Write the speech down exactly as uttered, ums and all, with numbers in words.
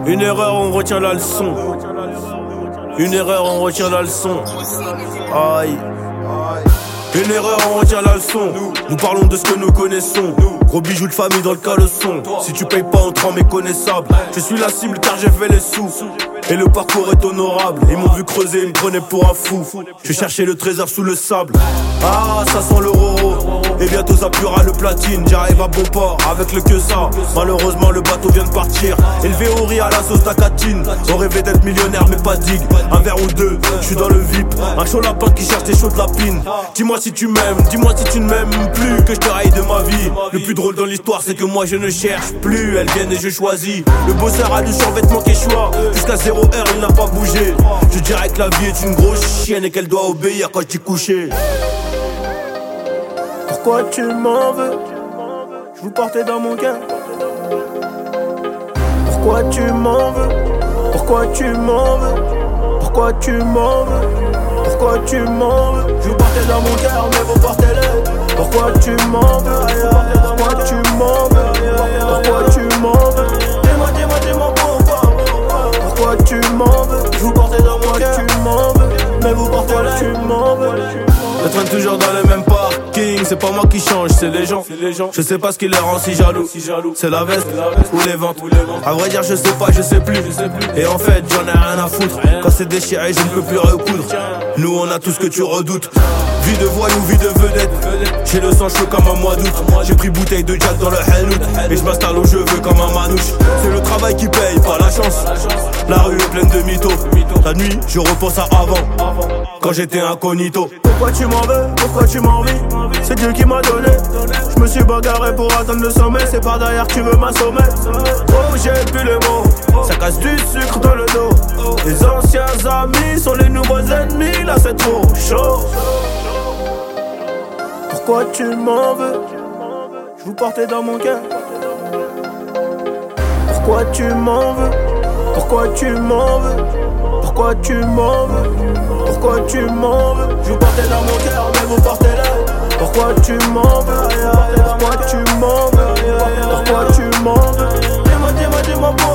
Une erreur, on retient la leçon. Une erreur, on retient la leçon. Aïe. Une erreur, on retient la leçon. Nous parlons de ce que nous connaissons. Gros bijoux de famille dans le caleçon. Si tu payes pas, on te rend méconnaissable. Je suis la cible car j'ai fait les sous. Et le parcours est honorable. Ils m'ont vu creuser, ils me prenaient pour un fou. Je cherchais le trésor sous le sable. Ah, ça sent le roro. Et bientôt ça puera le platine. J'arrive à bon port avec le que ça. Malheureusement le bateau vient de partir. Élevé au riz à la sauce d'acatine. On rêvait d'être millionnaire mais pas digue. Un verre ou deux, je suis dans le V I P. Un chaud lapin qui cherche des chauds de lapine. Dis-moi si tu m'aimes, dis-moi si tu ne m'aimes plus. Que je te raille de ma vie. Le plus drôle dans l'histoire c'est que moi je ne cherche plus. Elles viennent et je choisis. Le bosseur a du survêtement Quechua. Jusqu'à zéro heure il n'a pas bougé. Je dirais que la vie est une grosse chienne et qu'elle doit obéir quand je t'ai couché. Pourquoi tu m'en veux? Je vous portais dans mon cœur. Pourquoi tu m'en veux? Pourquoi tu m'en veux? Pourquoi tu m'en veux? Pourquoi tu m'en veux? Je vous portais dans mon cœur mais vous portez-le. Pourquoi tu m'en veux? Pourquoi tu m'en veux? Pourquoi tu m'en veux? Dis-moi, dis-moi, dis-moi pourquoi? Pourquoi tu m'en veux? Je vous portais dans mon cœur. Tu m'en veux? Mais vous portez-le. Tu m'en veux? Je traîne toujours dans les mêmes parkings. C'est pas moi qui change, c'est les gens. Je sais pas ce qui les rend si jaloux. C'est la veste ou les ventes. À vrai dire je sais pas, je sais plus. Et en fait j'en ai rien à foutre. Quand c'est déchiré je ne peux plus recoudre. Nous on a tout ce que tu redoutes. Vie de voyou, vie de vedette. J'ai le sang chaud comme un mois d'août. J'ai pris bouteille de Jack dans le Hellout. Et je m'installe où je veux comme un manouche. C'est le travail qui paye, pas la chance. La rue est pleine de mythos. La nuit je repense à avant, quand j'étais incognito. Pourquoi tu m'en veux? Pourquoi tu m'en vis? C'est Dieu qui m'a donné. Je me suis bagarré pour atteindre le sommet. C'est par derrière que tu veux m'assommer. Oh j'ai plus les mots. Ça casse du sucre dans le dos. Les anciens amis sont les nouveaux ennemis. Là c'est trop chaud. Pourquoi tu m'en veux? Je vous portais dans mon cœur. Pourquoi tu m'en veux? Pourquoi tu m'en veux? Pourquoi tu m'en veux? Pourquoi tu m'en veux? Je vous portais dans mon cœur mais vous portez-le. Pourquoi tu m'en veux? Pourquoi tu m'en veux? Pourquoi tu m'en veux? Dis-moi, dis-moi, dis-moi pourquoi?